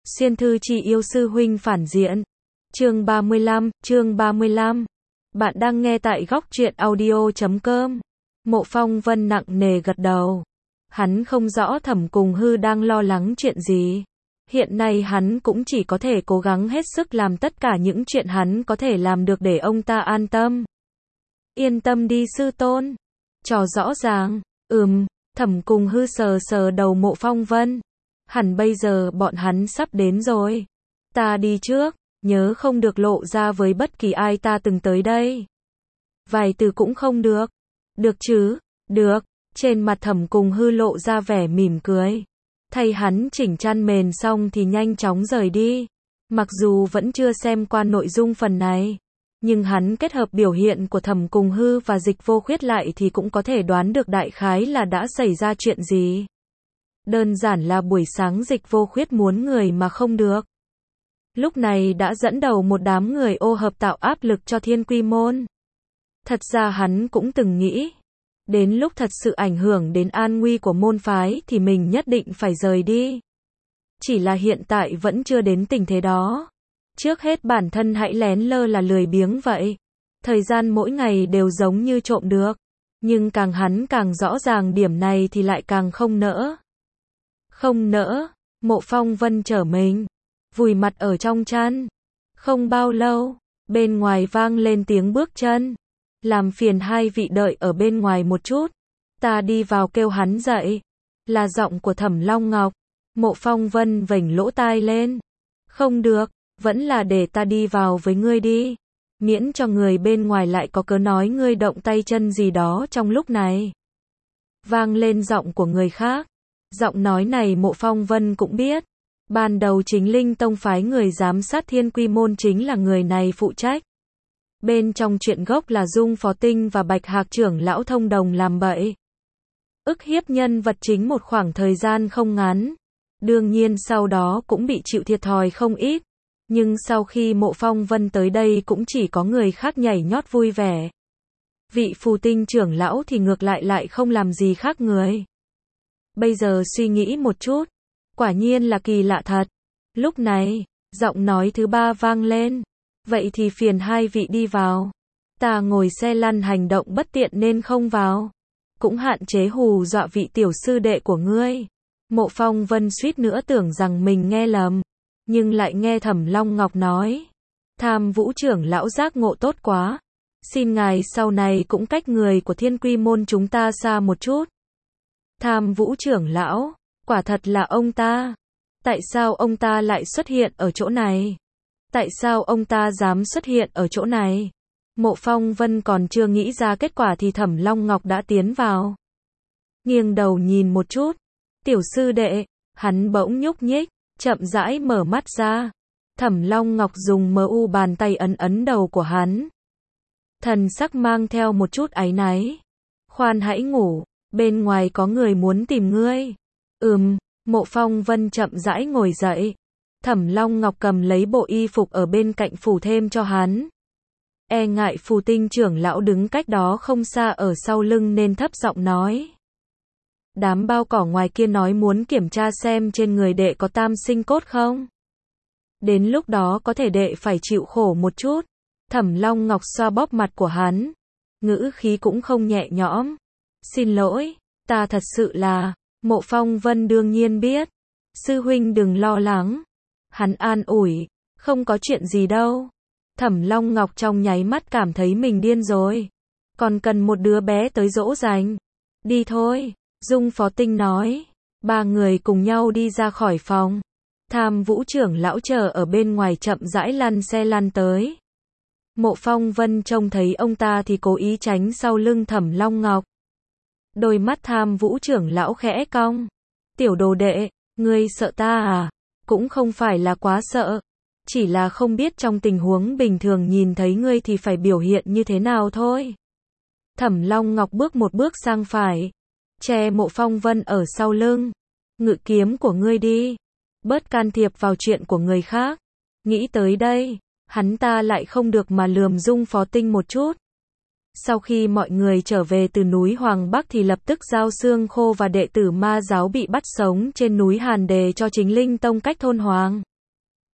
Xuyên thư chi yêu sư huynh phản diện. Chương 35. Bạn đang nghe tại góc truyện audio.com. Mộ Phong Vân nặng nề gật đầu. Hắn không rõ Thẩm Cùng Hư đang lo lắng chuyện gì. Hiện nay hắn cũng chỉ có thể cố gắng hết sức làm tất cả những chuyện hắn có thể làm được để ông ta an tâm. Yên tâm đi sư tôn. Trò rõ ràng. Thẩm Cùng Hư sờ sờ đầu Mộ Phong Vân. Hẳn bây giờ bọn hắn sắp đến rồi. Ta đi trước, nhớ không được lộ ra với bất kỳ ai ta từng tới đây. Vài từ cũng không được. Được chứ? Được. Trên mặt Thẩm Cùng Hư lộ ra vẻ mỉm cười. Thay hắn chỉnh chăn mền xong thì nhanh chóng rời đi. Mặc dù vẫn chưa xem qua nội dung phần này, nhưng hắn kết hợp biểu hiện của Thẩm Cùng Hư và Dịch Vô Khuyết lại thì cũng có thể đoán được đại khái là đã xảy ra chuyện gì. Đơn giản là buổi sáng Dịch Vô Khuyết muốn người mà không được. Lúc này đã dẫn đầu một đám người ô hợp tạo áp lực cho Thiên Quy Môn. Thật ra hắn cũng từng nghĩ, đến lúc thật sự ảnh hưởng đến an nguy của môn phái thì mình nhất định phải rời đi. Chỉ là hiện tại vẫn chưa đến tình thế đó. Trước hết bản thân hãy lén lơ là lười biếng vậy. Thời gian mỗi ngày đều giống như trộm được. Nhưng hắn càng rõ ràng điểm này thì lại càng không nỡ. Không nỡ. Mộ Phong Vân trở mình, vùi mặt ở trong chăn. Không bao lâu, bên ngoài vang lên tiếng bước chân. Làm phiền hai vị đợi ở bên ngoài một chút. Ta đi vào kêu hắn dậy. Là giọng của Thẩm Long Ngọc. Mộ Phong Vân vểnh lỗ tai lên. Không được, vẫn là để ta đi vào với ngươi đi. Miễn cho người bên ngoài lại có cớ nói ngươi động tay chân gì đó trong lúc này. Vang lên giọng của người khác. Giọng nói này Mộ Phong Vân cũng biết. Ban đầu Chính Linh Tông phái người giám sát Thiên Quy Môn chính là người này phụ trách. Bên trong chuyện gốc là Dung Phó Tinh và Bạch Hạc trưởng lão thông đồng làm bậy. Ức hiếp nhân vật chính một khoảng thời gian không ngắn. Đương nhiên sau đó cũng bị chịu thiệt thòi không ít. Nhưng sau khi Mộ Phong Vân tới đây cũng chỉ có người khác nhảy nhót vui vẻ. Vị Phù Tinh trưởng lão thì ngược lại không làm gì khác người. Bây giờ suy nghĩ một chút, quả nhiên là kỳ lạ thật. Lúc này, giọng nói thứ ba vang lên. Vậy thì phiền hai vị đi vào. Ta ngồi xe lăn hành động bất tiện nên không vào. Cũng hạn chế hù dọa vị tiểu sư đệ của ngươi. Mộ Phong Vân suýt nữa tưởng rằng mình nghe lầm. Nhưng lại nghe Thẩm Long Ngọc nói. Tham Vũ trưởng lão giác ngộ tốt quá. Xin ngài sau này cũng cách người của Thiên Quy Môn chúng ta xa một chút. Tham Vũ trưởng lão, quả thật là ông ta. Tại sao ông ta lại xuất hiện ở chỗ này? Tại sao ông ta dám xuất hiện ở chỗ này? Mộ Phong Vân còn chưa nghĩ ra kết quả thì Thẩm Long Ngọc đã tiến vào. Nghiêng đầu nhìn một chút. Tiểu sư đệ, hắn bỗng nhúc nhích, chậm rãi mở mắt ra. Thẩm Long Ngọc dùng mu bàn tay ấn đầu của hắn. Thần sắc mang theo một chút áy náy. Khoan hãy ngủ, bên ngoài có người muốn tìm ngươi. Mộ Phong Vân chậm rãi ngồi dậy. Thẩm Long Ngọc cầm lấy bộ y phục ở bên cạnh phủ thêm cho hắn. E ngại Phù Tinh trưởng lão đứng cách đó không xa ở sau lưng nên thấp giọng nói. Đám bao cỏ ngoài kia nói muốn kiểm tra xem trên người đệ có tam sinh cốt không. Đến lúc đó có thể đệ phải chịu khổ một chút. Thẩm Long Ngọc xoa bóp mặt của hắn. Ngữ khí cũng không nhẹ nhõm. Xin lỗi, ta thật sự là... Mộ Phong Vân đương nhiên biết. Sư huynh đừng lo lắng. Hắn an ủi. Không có chuyện gì đâu. Thẩm Long Ngọc trong nháy mắt cảm thấy mình điên rồi. Còn cần một đứa bé tới dỗ dành. Đi thôi. Dung Phó Tinh nói. Ba người cùng nhau đi ra khỏi phòng. Tham Vũ trưởng lão chờ ở bên ngoài chậm rãi lăn xe lăn tới. Mộ Phong Vân trông thấy ông ta thì cố ý tránh sau lưng Thẩm Long Ngọc. Đôi mắt Tham Vũ trưởng lão khẽ cong. Tiểu đồ đệ, ngươi sợ ta à? Cũng không phải là quá sợ. Chỉ là không biết trong tình huống bình thường nhìn thấy ngươi thì phải biểu hiện như thế nào thôi. Thẩm Long Ngọc bước một bước sang phải. Che Mộ Phong Vân ở sau lưng. Ngự kiếm của ngươi đi. Bớt can thiệp vào chuyện của người khác. Nghĩ tới đây, hắn ta lại không được mà lườm Dung Phó Tinh một chút. Sau khi mọi người trở về từ núi Hoàng Bắc thì lập tức giao Xương Khô và đệ tử ma giáo bị bắt sống trên núi Hàn Đề cho Chính Linh Tông cách thôn Hoàng.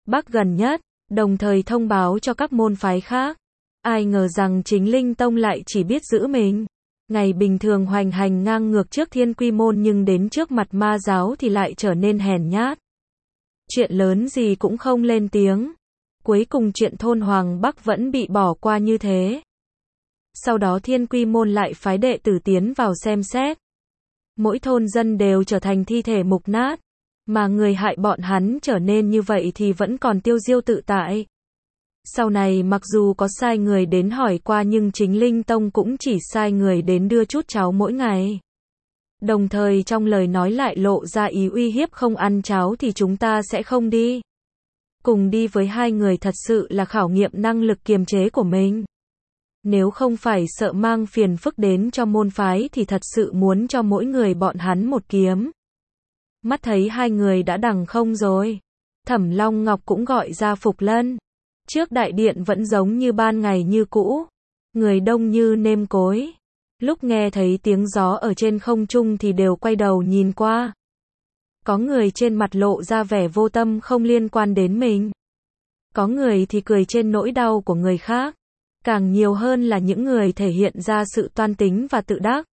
Bắc gần nhất, đồng thời thông báo cho các môn phái khác. Ai ngờ rằng chính Linh Tông lại chỉ biết giữ mình. Ngày bình thường hoành hành ngang ngược trước Thiên Quy môn nhưng đến trước mặt ma giáo thì lại trở nên hèn nhát. Chuyện lớn gì cũng không lên tiếng. Cuối cùng chuyện thôn Hoàng Bắc vẫn bị bỏ qua như thế. Sau đó Thiên Quy môn lại phái đệ tử tiến vào xem xét. Mỗi thôn dân đều trở thành thi thể mục nát. Mà người hại bọn hắn trở nên như vậy thì vẫn còn tiêu diêu tự tại. Sau này mặc dù có sai người đến hỏi qua nhưng chính Linh Tông cũng chỉ sai người đến đưa chút cháo mỗi ngày. Đồng thời trong lời nói lại lộ ra ý uy hiếp không ăn cháo thì chúng ta sẽ không đi. Cùng đi với hai người thật sự là khảo nghiệm năng lực kiềm chế của mình. Nếu không phải sợ mang phiền phức đến cho môn phái thì thật sự muốn cho mỗi người bọn hắn một kiếm. Mắt thấy hai người đã đằng không rồi. Thẩm Long Ngọc cũng gọi ra Phục Lân. Trước đại điện vẫn giống như ban ngày như cũ. Người đông như nêm cối. Lúc nghe thấy tiếng gió ở trên không trung thì đều quay đầu nhìn qua. Có người trên mặt lộ ra vẻ vô tâm không liên quan đến mình. Có người thì cười trên nỗi đau của người khác. Càng nhiều hơn là những người thể hiện ra sự toan tính và tự đắc.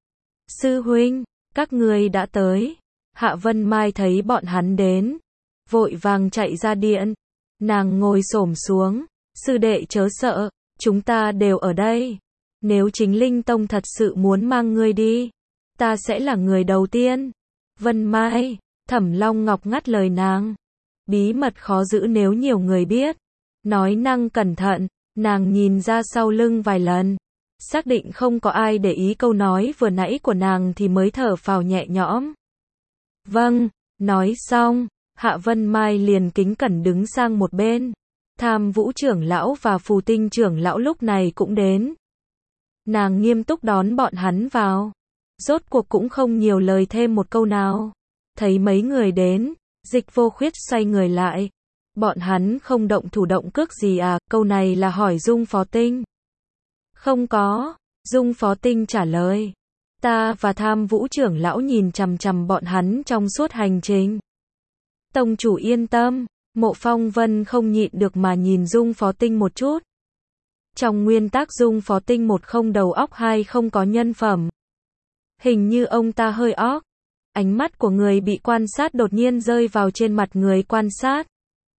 Sư huynh, các ngươi đã tới. Hạ Vân Mai thấy bọn hắn đến. Vội vàng chạy ra điện. Nàng ngồi xổm xuống. Sư đệ chớ sợ, chúng ta đều ở đây. Nếu chính Linh Tông thật sự muốn mang ngươi đi, ta sẽ là người đầu tiên. Vân Mai, Thẩm Long Ngọc ngắt lời nàng. Bí mật khó giữ nếu nhiều người biết. Nói năng cẩn thận, nàng nhìn ra sau lưng vài lần. Xác định không có ai để ý câu nói vừa nãy của nàng thì mới thở phào nhẹ nhõm. Vâng, nói xong, Hạ Vân Mai liền kính cẩn đứng sang một bên. Tham Vũ trưởng lão và Phù Tinh trưởng lão lúc này cũng đến. Nàng nghiêm túc đón bọn hắn vào. Rốt cuộc cũng không nhiều lời thêm một câu nào. Thấy mấy người đến, Dịch Vô Khuyết xoay người lại. Bọn hắn không động thủ động cước gì à? Câu này là hỏi Dung Phó Tinh. Không có, Dung Phó Tinh trả lời. Ta và Tham Vũ trưởng lão nhìn chằm chằm bọn hắn trong suốt hành trình. Tông chủ yên tâm. Mộ Phong Vân không nhịn được mà nhìn Dung Phó Tinh một chút. Trong nguyên tắc Dung Phó Tinh một không đầu óc hai không có nhân phẩm. Hình như ông ta hơi óc. Ánh mắt của người bị quan sát đột nhiên rơi vào trên mặt người quan sát.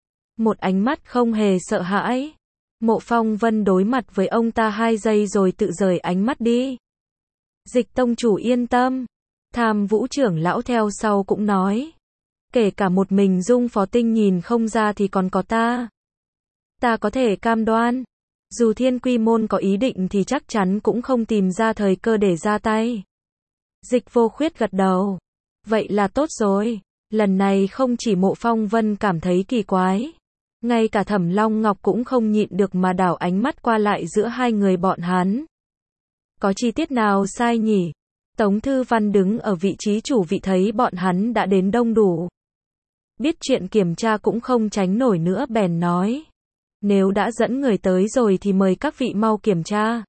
Một ánh mắt không hề sợ hãi. Mộ Phong Vân đối mặt với ông ta 2 giây rồi tự rời ánh mắt đi. Dịch tông chủ yên tâm. Tham Vũ trưởng lão theo sau cũng nói. Kể cả một mình Dung Phó Tinh nhìn không ra thì còn có ta. Ta có thể cam đoan. Dù Thiên Quy môn có ý định thì chắc chắn cũng không tìm ra thời cơ để ra tay. Dịch Vô Khuyết gật đầu. Vậy là tốt rồi. Lần này không chỉ Mộ Phong Vân cảm thấy kỳ quái. Ngay cả Thẩm Long Ngọc cũng không nhịn được mà đảo ánh mắt qua lại giữa hai người bọn hắn. Có chi tiết nào sai nhỉ? Tống Thư Văn đứng ở vị trí chủ vị thấy bọn hắn đã đến đông đủ. Biết chuyện kiểm tra cũng không tránh nổi nữa bèn nói. Nếu đã dẫn người tới rồi thì mời các vị mau kiểm tra.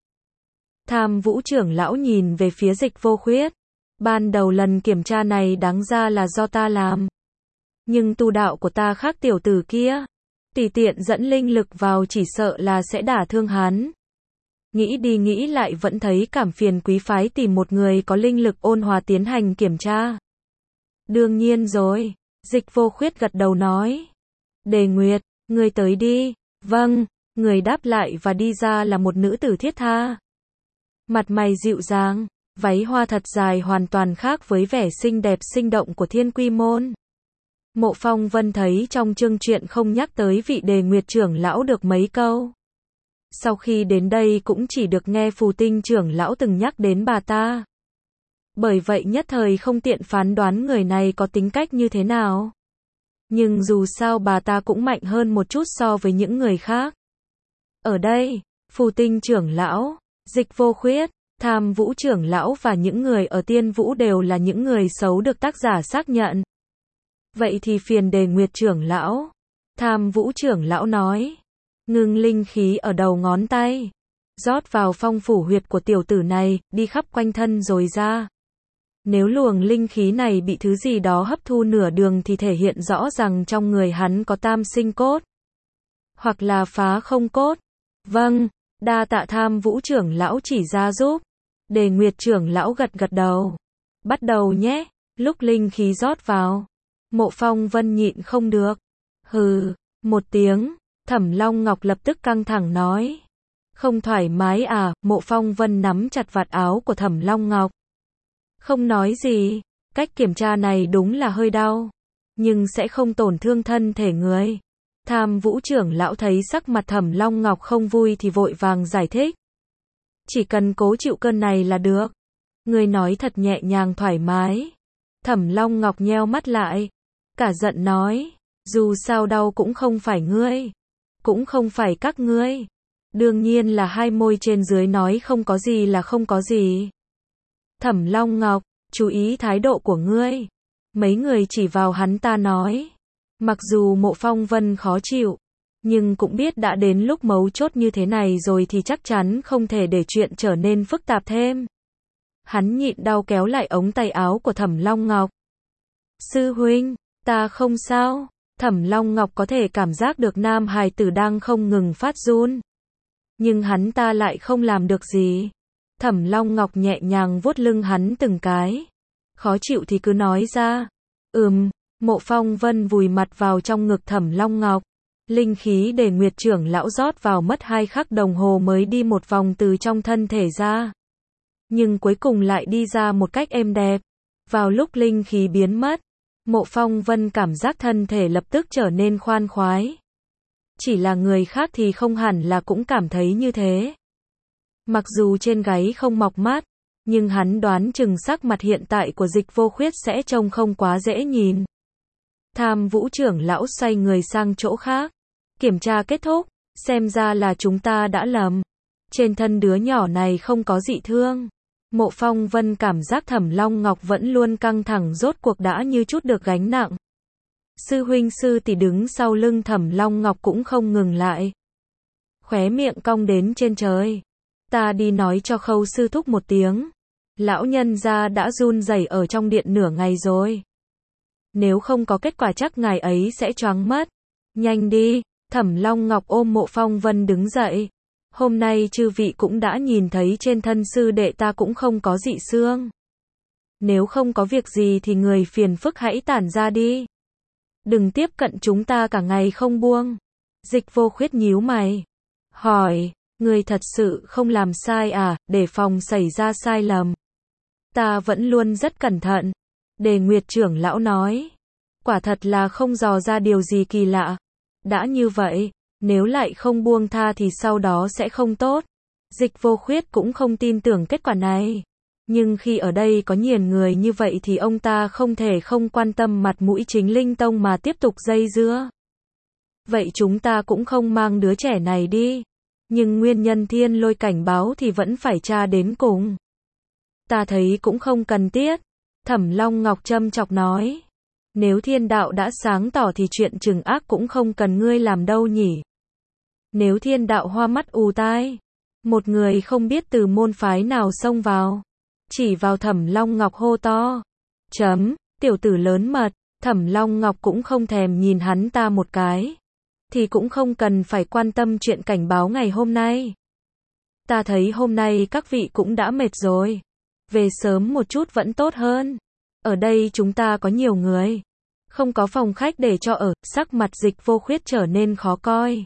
Tham Vũ trưởng lão nhìn về phía Dịch Vô Khuyết. Ban đầu lần kiểm tra này đáng ra là do ta làm. Nhưng tu đạo của ta khác tiểu tử kia. Tùy tiện dẫn linh lực vào chỉ sợ là sẽ đả thương hắn. Nghĩ đi nghĩ lại vẫn thấy cảm phiền quý phái tìm một người có linh lực ôn hòa tiến hành kiểm tra. Đương nhiên rồi. Dịch Vô Khuyết gật đầu nói. Đề Nguyệt, ngươi tới đi. Vâng, người đáp lại và đi ra là một nữ tử thiết tha. Mặt mày dịu dàng, váy hoa thật dài hoàn toàn khác với vẻ xinh đẹp sinh động của Thiên Quy môn. Mộ Phong Vân thấy trong chương truyện không nhắc tới vị Đề Nguyệt trưởng lão được mấy câu. Sau khi đến đây cũng chỉ được nghe Phù Tinh trưởng lão từng nhắc đến bà ta. Bởi vậy nhất thời không tiện phán đoán người này có tính cách như thế nào. Nhưng dù sao bà ta cũng mạnh hơn một chút so với những người khác. Ở đây, Phù Tinh trưởng lão, Dịch Vô Khuyết, Tham Vũ trưởng lão và những người ở Tiên Vũ đều là những người xấu được tác giả xác nhận. Vậy thì phiền Đề Nguyệt trưởng lão. Tham Vũ trưởng lão nói. Ngưng linh khí ở đầu ngón tay. Rót vào phong phủ huyệt của tiểu tử này, đi khắp quanh thân rồi ra. Nếu luồng linh khí này bị thứ gì đó hấp thu nửa đường thì thể hiện rõ rằng trong người hắn có tam sinh cốt, hoặc là phá không cốt. Vâng, đa tạ Tham Vũ trưởng lão chỉ ra giúp. Đề Nguyệt trưởng lão gật gật đầu. Bắt đầu nhé. Lúc linh khí rót vào, Mộ Phong Vân nhịn không được. Hừ, một tiếng, Thẩm Long Ngọc lập tức căng thẳng nói. Không thoải mái à? Mộ Phong Vân nắm chặt vạt áo của Thẩm Long Ngọc. Không nói gì, cách kiểm tra này đúng là hơi đau, nhưng sẽ không tổn thương thân thể người. Tham Vũ trưởng lão thấy sắc mặt Thẩm Long Ngọc không vui thì vội vàng giải thích. Chỉ cần cố chịu cơn này là được. Người nói thật nhẹ nhàng thoải mái. Thẩm Long Ngọc nheo mắt lại, cả giận nói, dù sao đau cũng không phải ngươi, cũng không phải các ngươi. Đương nhiên là hai môi trên dưới nói không có gì là không có gì. Thẩm Long Ngọc, chú ý thái độ của ngươi. Mấy người chỉ vào hắn ta nói. Mặc dù Mộ Phong Vân khó chịu, nhưng cũng biết đã đến lúc mấu chốt như thế này rồi thì chắc chắn không thể để chuyện trở nên phức tạp thêm. Hắn nhịn đau kéo lại ống tay áo của Thẩm Long Ngọc. Sư huynh, ta không sao. Thẩm Long Ngọc có thể cảm giác được nam hài tử đang không ngừng phát run, nhưng hắn ta lại không làm được gì. Thẩm Long Ngọc nhẹ nhàng vuốt lưng hắn từng cái. Khó chịu thì cứ nói ra. Mộ Phong Vân vùi mặt vào trong ngực Thẩm Long Ngọc. Linh khí để Nguyệt trưởng lão rót vào mất 2 khắc đồng hồ mới đi một vòng từ trong thân thể ra. Nhưng cuối cùng lại đi ra một cách êm đẹp. Vào lúc linh khí biến mất, Mộ Phong Vân cảm giác thân thể lập tức trở nên khoan khoái. Chỉ là người khác thì không hẳn là cũng cảm thấy như thế. Mặc dù trên gáy không mọc mắt, nhưng hắn đoán chừng sắc mặt hiện tại của Dịch Vô Khuyết sẽ trông không quá dễ nhìn. Tham Vũ trưởng lão xoay người sang chỗ khác. Kiểm tra kết thúc, xem ra là chúng ta đã lầm. Trên thân đứa nhỏ này không có dị thương. Mộ Phong Vân cảm giác Thẩm Long Ngọc vẫn luôn căng thẳng rốt cuộc đã như chút được gánh nặng. Sư huynh sư tỷ đứng sau lưng Thẩm Long Ngọc cũng không ngừng lại. Khóe miệng cong đến trên trời. Ta đi nói cho Khâu sư thúc một tiếng. Lão nhân gia đã run rẩy ở trong điện nửa ngày rồi. Nếu không có kết quả chắc ngài ấy sẽ choáng mất. Nhanh đi. Thẩm Long Ngọc ôm Mộ Phong Vân đứng dậy. Hôm nay chư vị cũng đã nhìn thấy trên thân sư đệ ta cũng không có dị xương. Nếu không có việc gì thì người phiền phức hãy tản ra đi. Đừng tiếp cận chúng ta cả ngày không buông. Dịch Vô Khuyết nhíu mày. Hỏi, người thật sự không làm sai à, để phòng xảy ra sai lầm. Ta vẫn luôn rất cẩn thận. Đề Nguyệt trưởng lão nói. Quả thật là không dò ra điều gì kỳ lạ. Đã như vậy, nếu lại không buông tha thì sau đó sẽ không tốt. Dịch Vô Khuyết cũng không tin tưởng kết quả này. Nhưng khi ở đây có nhiều người như vậy thì ông ta không thể không quan tâm mặt mũi Chính Linh Tông mà tiếp tục dây dưa. Vậy chúng ta cũng không mang đứa trẻ này đi. Nhưng nguyên nhân Thiên Lôi cảnh báo thì vẫn phải tra đến cùng. Ta thấy cũng không cần thiết. Thẩm Long Ngọc châm chọc nói. Nếu thiên đạo đã sáng tỏ thì chuyện trừng ác cũng không cần ngươi làm đâu nhỉ. Nếu thiên đạo hoa mắt ù tai. Một người không biết từ môn phái nào xông vào. Chỉ vào Thẩm Long Ngọc hô to. Tiểu tử lớn mật. Thẩm Long Ngọc cũng không thèm nhìn hắn ta một cái. Thì cũng không cần phải quan tâm chuyện cảnh báo ngày hôm nay. Ta thấy hôm nay các vị cũng đã mệt rồi. Về sớm một chút vẫn tốt hơn. Ở đây chúng ta có nhiều người. Không có phòng khách để cho ở. Sắc mặt Dịch Vô Khuyết trở nên khó coi.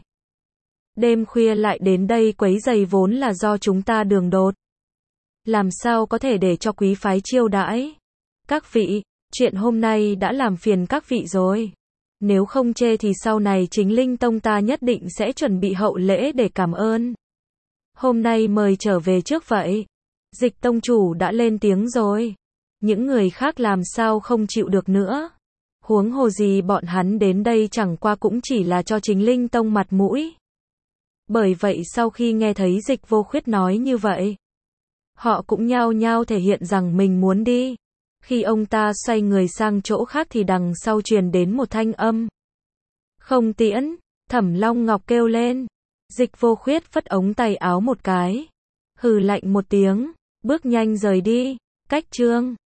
Đêm khuya lại đến đây quấy rầy vốn là do chúng ta đường đột. Làm sao có thể để cho quý phái chiêu đãi. Các vị, chuyện hôm nay đã làm phiền các vị rồi. Nếu không chê thì sau này Chính Linh Tông ta nhất định sẽ chuẩn bị hậu lễ để cảm ơn. Hôm nay mời trở về trước vậy. Dịch tông chủ đã lên tiếng rồi. Những người khác làm sao không chịu được nữa. Huống hồ gì bọn hắn đến đây chẳng qua cũng chỉ là cho Chính Linh Tông mặt mũi. Bởi vậy sau khi nghe thấy Dịch Vô Khuyết nói như vậy, họ cũng nhao nhao thể hiện rằng mình muốn đi. Khi ông ta xoay người sang chỗ khác thì đằng sau truyền đến một thanh âm. Không tiễn, Thẩm Long Ngọc kêu lên. Dịch Vô Khuyết phất ống tay áo một cái. Hừ lạnh một tiếng, bước nhanh rời đi. Cách chương